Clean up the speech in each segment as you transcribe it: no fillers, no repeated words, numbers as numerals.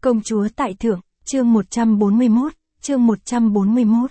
Công chúa tại thượng, chương 141, chương 141.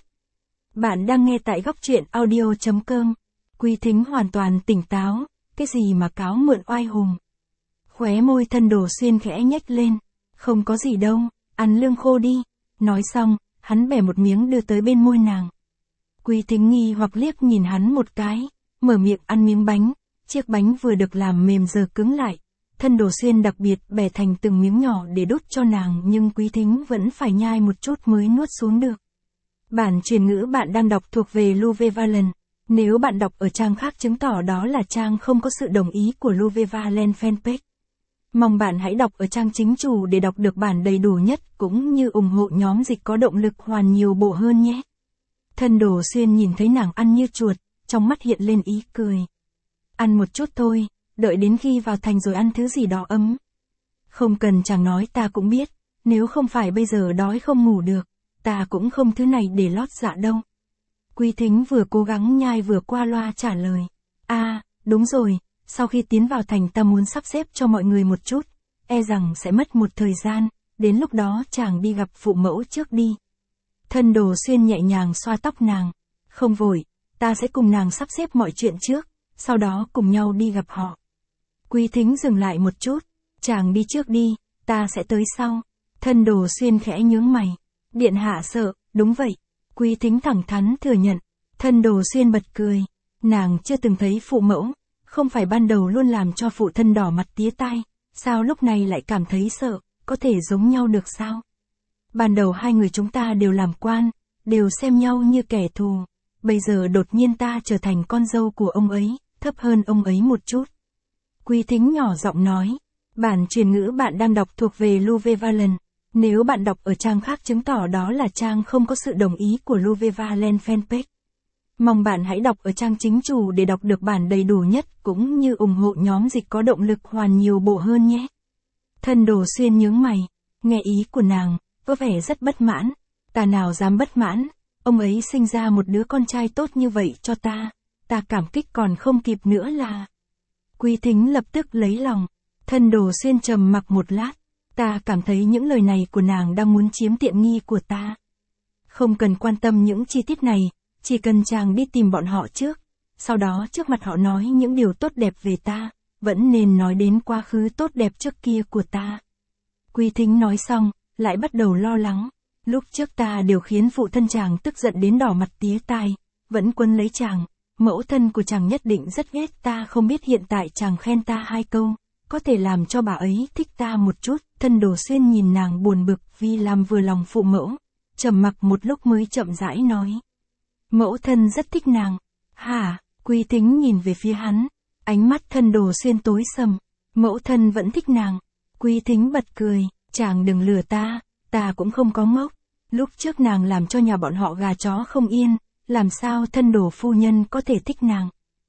Bạn đang nghe tại góc truyện audio.com. Quý thính hoàn toàn tỉnh táo, cái gì mà cáo mượn oai hùng. Khóe môi Thân Đồ Xuyên khẽ nhếch lên, không có gì đâu, ăn lương khô đi. Nói xong, hắn bẻ một miếng đưa tới bên môi nàng. Quý thính nghi hoặc liếc nhìn hắn một cái, mở miệng ăn miếng bánh, chiếc bánh vừa được làm mềm giờ cứng lại. Thân Đồ Xuyên đặc biệt bẻ thành từng miếng nhỏ để đút cho nàng, nhưng Quý thính vẫn phải nhai một chút mới nuốt xuống được. Bản truyền ngữ bạn đang đọc thuộc về Luvevalen. Nếu bạn đọc ở trang khác chứng tỏ đó là trang không có sự đồng ý của Luvevalen fanpage. Mong bạn hãy đọc ở trang chính chủ để đọc được bản đầy đủ nhất, cũng như ủng hộ nhóm dịch có động lực hoàn nhiều bộ hơn nhé. Thân Đồ Xuyên nhìn thấy nàng ăn như chuột, trong mắt hiện lên ý cười. Ăn một chút thôi, đợi đến khi vào thành rồi ăn thứ gì đó ấm. Không cần chàng nói ta cũng biết, nếu không phải bây giờ đói không ngủ được, ta cũng không thứ này để lót dạ đâu. Quý thính vừa cố gắng nhai vừa qua loa trả lời. Đúng rồi, sau khi tiến vào thành ta muốn sắp xếp cho mọi người một chút, e rằng sẽ mất một thời gian, đến lúc đó chàng đi gặp phụ mẫu trước đi. Thân Đồ Xuyên nhẹ nhàng xoa tóc nàng. Không vội, ta sẽ cùng nàng sắp xếp mọi chuyện trước, sau đó cùng nhau đi gặp họ. Quý thính dừng lại một chút, chàng đi trước đi, ta sẽ tới sau. Thân Đồ Xuyên khẽ nhướng mày. Điện hạ sợ, đúng vậy. Quý thính thẳng thắn thừa nhận. Thân Đồ Xuyên bật cười. Nàng chưa từng thấy phụ mẫu, không phải ban đầu luôn làm cho phụ thân đỏ mặt tía tai, sao lúc này lại cảm thấy sợ, có thể giống nhau được sao? Ban đầu hai người chúng ta đều làm quan, đều xem nhau như kẻ thù, bây giờ đột nhiên ta trở thành con dâu của ông ấy, thấp hơn ông ấy một chút. Quý thính nhỏ giọng nói, bản truyền ngữ bạn đang đọc thuộc về Luvevalen. Nếu bạn đọc ở trang khác chứng tỏ đó là trang không có sự đồng ý của Luvevalen fanpage. Mong bạn hãy đọc ở trang chính chủ để đọc được bản đầy đủ nhất, cũng như ủng hộ nhóm dịch có động lực hoàn nhiều bộ hơn nhé. Thân Đồ Xuyên nhướng mày, nghe ý của nàng, có vẻ rất bất mãn. Ta nào dám bất mãn, ông ấy sinh ra một đứa con trai tốt như vậy cho ta cảm kích còn không kịp nữa là. Quý thính lập tức lấy lòng. Thân Đồ Xuyên trầm mặc một lát, ta cảm thấy những lời này của nàng đang muốn chiếm tiện nghi của ta. Không cần quan tâm những chi tiết này, chỉ cần chàng đi tìm bọn họ trước, sau đó trước mặt họ nói những điều tốt đẹp về ta, vẫn nên nói đến quá khứ tốt đẹp trước kia của ta. Quý thính nói xong, lại bắt đầu lo lắng. Lúc trước ta đều khiến phụ thân chàng tức giận đến đỏ mặt tía tai, vẫn quấn lấy chàng, mẫu thân của chàng nhất định rất ghét ta, không biết hiện tại chàng khen ta 2 câu, có thể làm cho bà ấy thích ta một chút. Thân Đồ Xuyên nhìn nàng buồn bực vì làm vừa lòng phụ mẫu, trầm mặc một lúc mới chậm rãi nói. Mẫu thân rất thích nàng. Hả? Quý thính nhìn về phía hắn, ánh mắt Thân Đồ Xuyên tối sầm. Mẫu thân vẫn thích nàng. Quý thính bật cười, chàng đừng lừa ta cũng không có ngốc. Lúc trước nàng làm cho nhà bọn họ gà chó không yên, làm sao Thân Đồ phu nhân có thể thích nàng?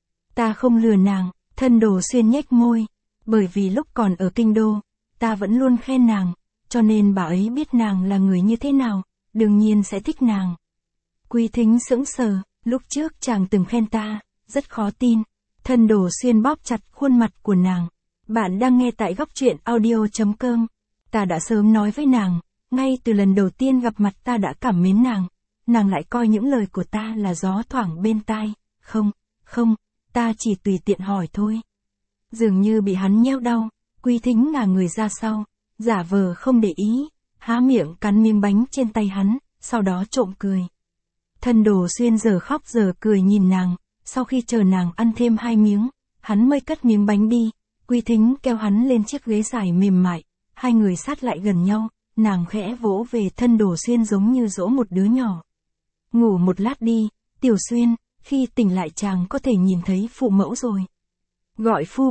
Ta không lừa nàng. Thân Đồ Xuyên nhếch môi, bởi vì lúc còn ở kinh đô, ta vẫn luôn khen nàng, cho nên bà ấy biết nàng là người như thế nào, đương nhiên sẽ thích nàng. Quý thính sững sờ, lúc trước chàng từng khen ta, rất khó tin. Thân Đồ Xuyên bóp chặt khuôn mặt của nàng. Bạn đang nghe tại góc truyện audio.com. Ta đã sớm nói với nàng, ngay từ lần đầu tiên gặp mặt ta đã cảm mến nàng lại coi những lời của ta là gió thoảng bên tai. Không, ta chỉ tùy tiện hỏi thôi. Dường như bị hắn nheo đau, Quý thính ngả người ra sau, giả vờ không để ý, há miệng cắn miếng bánh trên tay hắn, sau đó trộm cười. Thân Đồ Xuyên giờ khóc giờ cười nhìn nàng, sau khi chờ nàng ăn thêm 2 miếng, hắn mới cất miếng bánh đi. Quý thính kéo hắn lên chiếc ghế dài mềm mại, hai người sát lại gần nhau, nàng khẽ vỗ về Thân Đồ Xuyên giống như dỗ một đứa nhỏ. Ngủ một lát đi, Tiểu Xuyên, khi tỉnh lại chàng có thể nhìn thấy phụ mẫu rồi. Gọi phu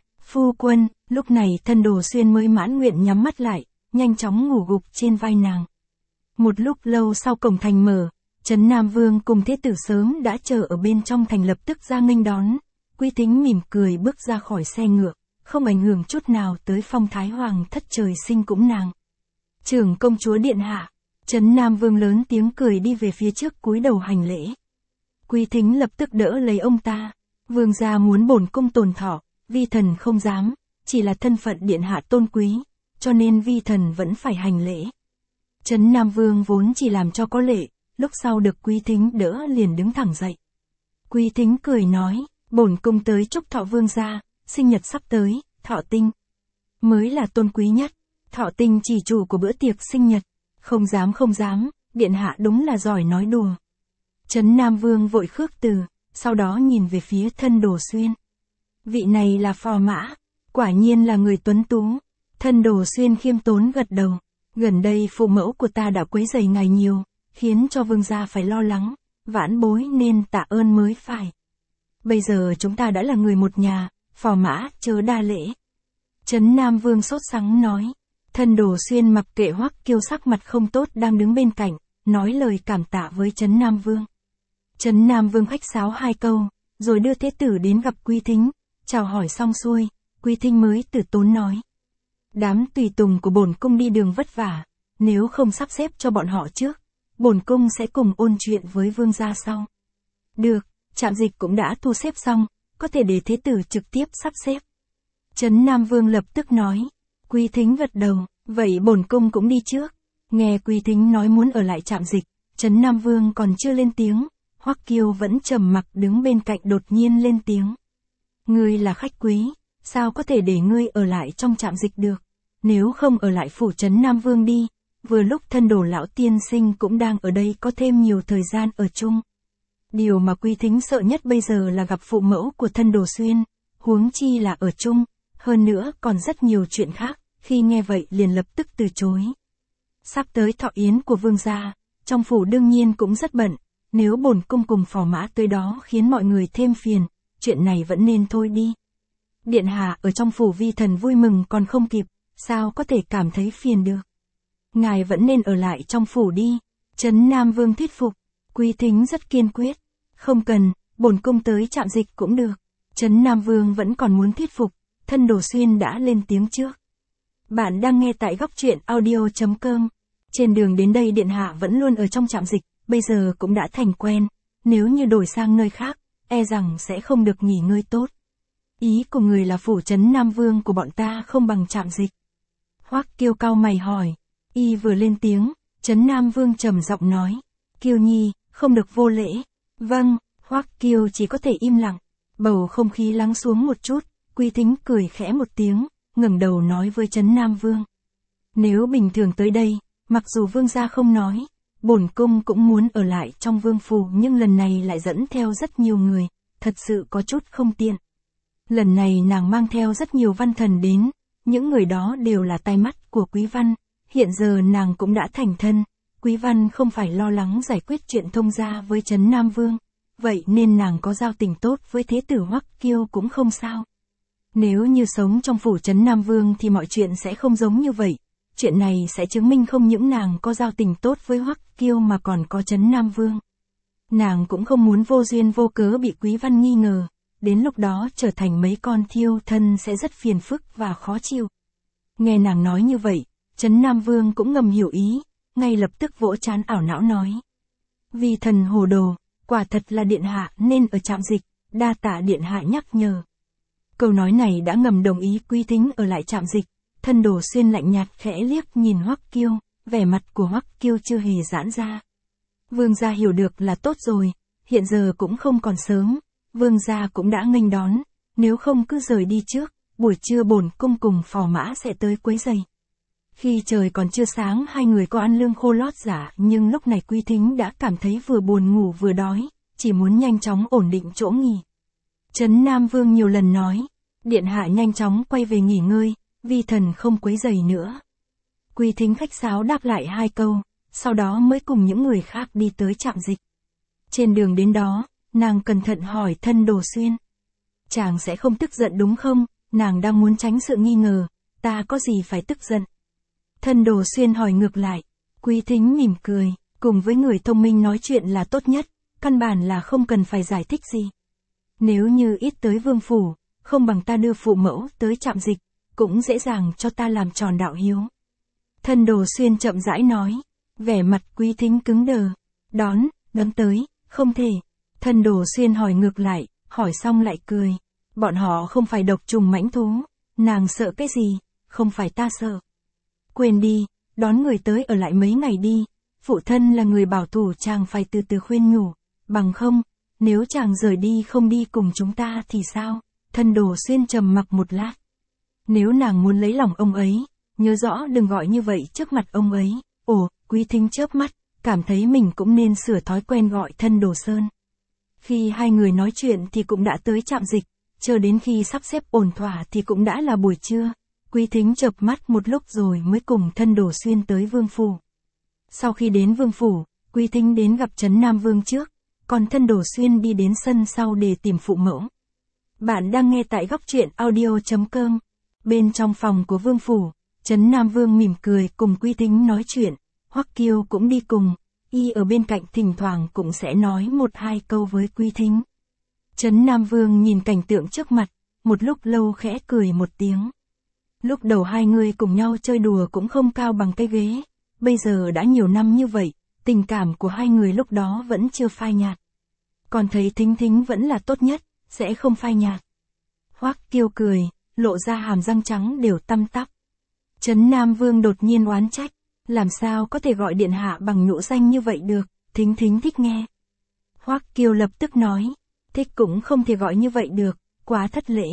quân, lúc này Thân Đồ Xuyên mới mãn nguyện nhắm mắt lại, nhanh chóng ngủ gục trên vai nàng. Một lúc lâu sau cổng thành mở, Trấn Nam Vương cùng thế tử sớm đã chờ ở bên trong thành lập tức ra nghênh đón. Quý thính mỉm cười bước ra khỏi xe ngựa, không ảnh hưởng chút nào tới phong thái hoàng thất trời sinh cũng nàng. Trưởng công chúa điện hạ. Trấn Nam Vương lớn tiếng cười đi về phía trước cúi đầu hành lễ. Quý thính lập tức đỡ lấy ông ta. Vương gia muốn bổn cung tồn thọ, vi thần không dám, chỉ là thân phận điện hạ tôn quý, cho nên vi thần vẫn phải hành lễ. Trấn Nam Vương vốn chỉ làm cho có lệ, lúc sau được Quý Thính đỡ liền đứng thẳng dậy. Quý Thính cười nói, bổn cung tới chúc thọ vương gia, sinh nhật sắp tới, thọ tinh mới là tôn quý nhất, thọ tinh chỉ chủ của bữa tiệc sinh nhật, không dám, điện hạ đúng là giỏi nói đùa. Trấn Nam Vương vội khước từ, sau đó nhìn về phía Thân Đồ Xuyên. Vị này là phò mã, quả nhiên là người tuấn tú. Thân Đồ Xuyên khiêm tốn gật đầu, gần đây phụ mẫu của ta đã quấy rầy ngài nhiều, khiến cho vương gia phải lo lắng, vãn bối nên tạ ơn mới phải. Bây giờ chúng ta đã là người một nhà, phò mã chớ đa lễ. Trấn Nam Vương sốt sắng nói. Thân Đồ Xuyên mặc kệ Hoắc Kiêu sắc mặt không tốt đang đứng bên cạnh, nói lời cảm tạ với Trấn Nam Vương. Trấn Nam Vương khách sáo 2 câu, rồi đưa thế tử đến gặp Quý Thính, chào hỏi xong xuôi, Quý Thính mới từ tốn nói. Đám tùy tùng của bổn cung đi đường vất vả, nếu không sắp xếp cho bọn họ trước, bổn cung sẽ cùng ôn chuyện với vương gia sau. Được, trạm dịch cũng đã thu xếp xong, có thể để thế tử trực tiếp sắp xếp. Trấn Nam Vương lập tức nói. Quý Thính gật đầu, vậy bổn cung cũng đi trước. Nghe Quý Thính nói muốn ở lại trạm dịch, Trấn Nam Vương còn chưa lên tiếng, Hoắc Kiêu vẫn trầm mặc đứng bên cạnh đột nhiên lên tiếng. Ngươi là khách quý, sao có thể để ngươi ở lại trong trạm dịch được? Nếu không ở lại phủ Trấn Nam Vương đi, vừa lúc Thân Đồ lão tiên sinh cũng đang ở đây có thêm nhiều thời gian ở chung. Điều mà Quý Thính sợ nhất bây giờ là gặp phụ mẫu của Thân Đồ Xuyên, huống chi là ở chung, hơn nữa còn rất nhiều chuyện khác, khi nghe vậy liền lập tức từ chối. Sắp tới thọ yến của vương gia, trong phủ đương nhiên cũng rất bận, nếu bổn cung cùng phò mã tới đó khiến mọi người thêm phiền, chuyện này vẫn nên thôi đi. Điện hạ ở trong phủ vi thần vui mừng còn không kịp, sao có thể cảm thấy phiền được. Ngài vẫn nên ở lại trong phủ đi. Trấn Nam Vương thuyết phục, Quý Thính rất kiên quyết. Không cần, bổn cung tới trạm dịch cũng được. Trấn Nam Vương vẫn còn muốn thuyết phục, Thân Đồ Xuyên đã lên tiếng trước. Bạn đang nghe tại góc truyện audio.com. Trên đường đến đây điện hạ vẫn luôn ở trong trạm dịch, bây giờ cũng đã thành quen, nếu như đổi sang nơi khác, e rằng sẽ không được nghỉ ngơi tốt. Ý của người là phủ Trấn Nam Vương của bọn ta không bằng trạm dịch. Hoắc Kiêu cau mày hỏi, y vừa lên tiếng, Trấn Nam Vương trầm giọng nói, Kiêu nhi, không được vô lễ. Vâng, Hoắc Kiêu chỉ có thể im lặng, bầu không khí lắng xuống một chút, Quý Thính cười khẽ một tiếng, ngẩng đầu nói với Trấn Nam Vương. Nếu bình thường tới đây, mặc dù vương gia không nói, bổn cung cũng muốn ở lại trong vương phủ nhưng lần này lại dẫn theo rất nhiều người, thật sự có chút không tiện. Lần này nàng mang theo rất nhiều văn thần đến, những người đó đều là tai mắt của Quý Văn, hiện giờ nàng cũng đã thành thân, Quý Văn không phải lo lắng giải quyết chuyện thông gia với Trấn Nam Vương, vậy nên nàng có giao tình tốt với thế tử Hoắc Kiêu cũng không sao. Nếu như sống trong phủ Trấn Nam Vương thì mọi chuyện sẽ không giống như vậy, chuyện này sẽ chứng minh không những nàng có giao tình tốt với Hoắc Kiêu mà còn có Trấn Nam Vương. Nàng cũng không muốn vô duyên vô cớ bị Quý Văn nghi ngờ, đến lúc đó trở thành mấy con thiêu thân sẽ rất phiền phức và khó chịu. Nghe nàng nói như vậy, Trấn Nam Vương cũng ngầm hiểu ý, ngay lập tức vỗ trán ảo não nói. Vì thần hồ đồ, quả thật là điện hạ nên ở trạm dịch, đa tạ điện hạ nhắc nhở. Câu nói này đã ngầm đồng ý Quý Thính ở lại trạm dịch, Thân Đồ Xuyên lạnh nhạt khẽ liếc nhìn Hoắc Kiêu, vẻ mặt của Hoắc Kiêu chưa hề giãn ra. Vương gia hiểu được là tốt rồi, hiện giờ cũng không còn sớm, vương gia cũng đã nghênh đón, nếu không cứ rời đi trước, buổi trưa bổn cung cùng phò mã sẽ tới quấy rầy. Khi trời còn chưa sáng hai người có ăn lương khô lót giả nhưng lúc này Quý Thính đã cảm thấy vừa buồn ngủ vừa đói, chỉ muốn nhanh chóng ổn định chỗ nghỉ. Trấn Nam Vương nhiều lần nói, điện hạ nhanh chóng quay về nghỉ ngơi, vi thần không quấy rầy nữa. Quý Thính khách sáo đáp lại 2 câu, sau đó mới cùng những người khác đi tới trạm dịch. Trên đường đến đó, nàng cẩn thận hỏi Thân Đồ Xuyên. Chàng sẽ không tức giận đúng không, nàng đang muốn tránh sự nghi ngờ, ta có gì phải tức giận. Thân Đồ Xuyên hỏi ngược lại, Quý Thính mỉm cười, cùng với người thông minh nói chuyện là tốt nhất, căn bản là không cần phải giải thích gì. Nếu như ít tới vương phủ, không bằng ta đưa phụ mẫu tới trạm dịch, cũng dễ dàng cho ta làm tròn đạo hiếu. Thân Đồ Xuyên chậm rãi nói, vẻ mặt Quý Thính cứng đờ, đón tới, không thể. Thân Đồ Xuyên hỏi ngược lại, hỏi xong lại cười, bọn họ không phải độc trùng mãnh thú, nàng sợ cái gì, không phải ta sợ. quên đi, đón người tới ở lại mấy ngày đi. Phụ thân là người bảo thủ, chàng phải từ từ khuyên nhủ, bằng không, nếu chàng rời đi không đi cùng chúng ta thì sao? Thân Đồ Xuyên trầm mặc một lát. Nếu nàng muốn lấy lòng ông ấy, nhớ rõ đừng gọi như vậy trước mặt ông ấy. Ồ, Quý Thính chớp mắt, cảm thấy mình cũng nên sửa thói quen gọi Thân Đồ Sơn. Khi hai người nói chuyện thì cũng đã tới trạm dịch, chờ đến khi sắp xếp ổn thỏa thì cũng đã là buổi trưa. Quý Thính chợp mắt một lúc rồi mới cùng Thân Đồ Xuyên tới Vương Phủ. Sau khi đến Vương Phủ, Quý Thính đến gặp Trấn Nam Vương trước, còn Thân Đồ Xuyên đi đến sân sau để tìm phụ mẫu. Bạn đang nghe tại góc truyện audio.com. Bên trong phòng của Vương Phủ, Trấn Nam Vương mỉm cười cùng Quý Thính nói chuyện, Hoắc Kiêu cũng đi cùng, y ở bên cạnh thỉnh thoảng cũng sẽ nói một hai câu với Quý Thính. Trấn Nam Vương nhìn cảnh tượng trước mặt, một lúc lâu khẽ cười một tiếng. Lúc đầu hai người cùng nhau chơi đùa cũng không cao bằng cái ghế, bây giờ đã nhiều năm như vậy, tình cảm của hai người lúc đó vẫn chưa phai nhạt. Còn thấy Thính Thính vẫn là tốt nhất, sẽ không phai nhạt. Hoắc Kiêu cười, lộ ra hàm răng trắng đều tăm tắp. Trấn Nam Vương đột nhiên oán trách, làm sao có thể gọi điện hạ bằng nhũ danh như vậy được, Thính Thính thích nghe. Hoắc Kiêu lập tức nói, thích cũng không thể gọi như vậy được, quá thất lễ.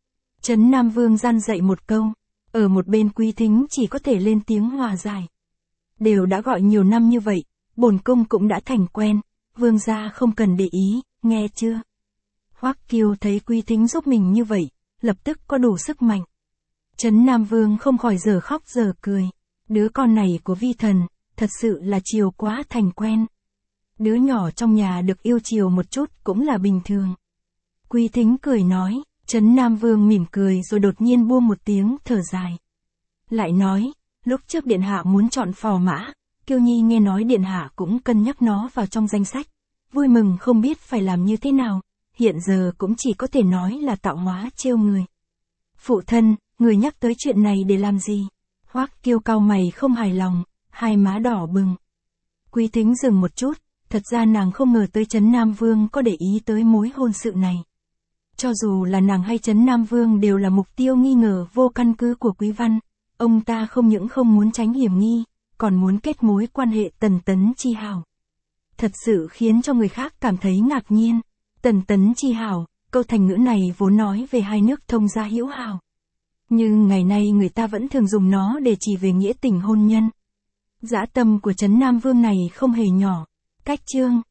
Trấn Nam Vương gian dạy một câu, ở một bên Quý Thính chỉ có thể lên tiếng hòa giải. Đều đã gọi nhiều năm như vậy, bổn cung cũng đã thành quen, vương gia không cần để ý, nghe chưa? Hoắc Kiêu thấy Quý Thính giúp mình như vậy, lập tức có đủ sức mạnh. Trấn Nam Vương không khỏi giờ khóc giờ cười, đứa con này của vi thần, thật sự là chiều quá thành quen. Đứa nhỏ trong nhà được yêu chiều một chút cũng là bình thường. Quý Thính cười nói, Trấn Nam Vương mỉm cười rồi đột nhiên buông một tiếng thở dài. Lại nói, lúc trước điện hạ muốn chọn phò mã, Kiêu Nhi nghe nói điện hạ cũng cân nhắc nó vào trong danh sách, vui mừng không biết phải làm như thế nào, hiện giờ cũng chỉ có thể nói là tạo hóa trêu người. Phụ thân, người nhắc tới chuyện này để làm gì? Hoắc Kiêu cau mày không hài lòng, hai má đỏ bừng. Quý Thính dừng một chút, thật ra nàng không ngờ tới Trấn Nam Vương có để ý tới mối hôn sự này. Cho dù là nàng hay Trấn Nam Vương đều là mục tiêu nghi ngờ vô căn cứ của Quý Văn, ông ta không những không muốn tránh hiểm nghi, còn muốn kết mối quan hệ Tần Tấn Chi Hảo. Thật sự khiến cho người khác cảm thấy ngạc nhiên. Tần Tấn Chi Hảo, câu thành ngữ này vốn nói về hai nước thông gia hữu hảo. Nhưng ngày nay người ta vẫn thường dùng nó để chỉ về nghĩa tình hôn nhân. Dã tâm của Trấn Nam Vương này không hề nhỏ. Cách chương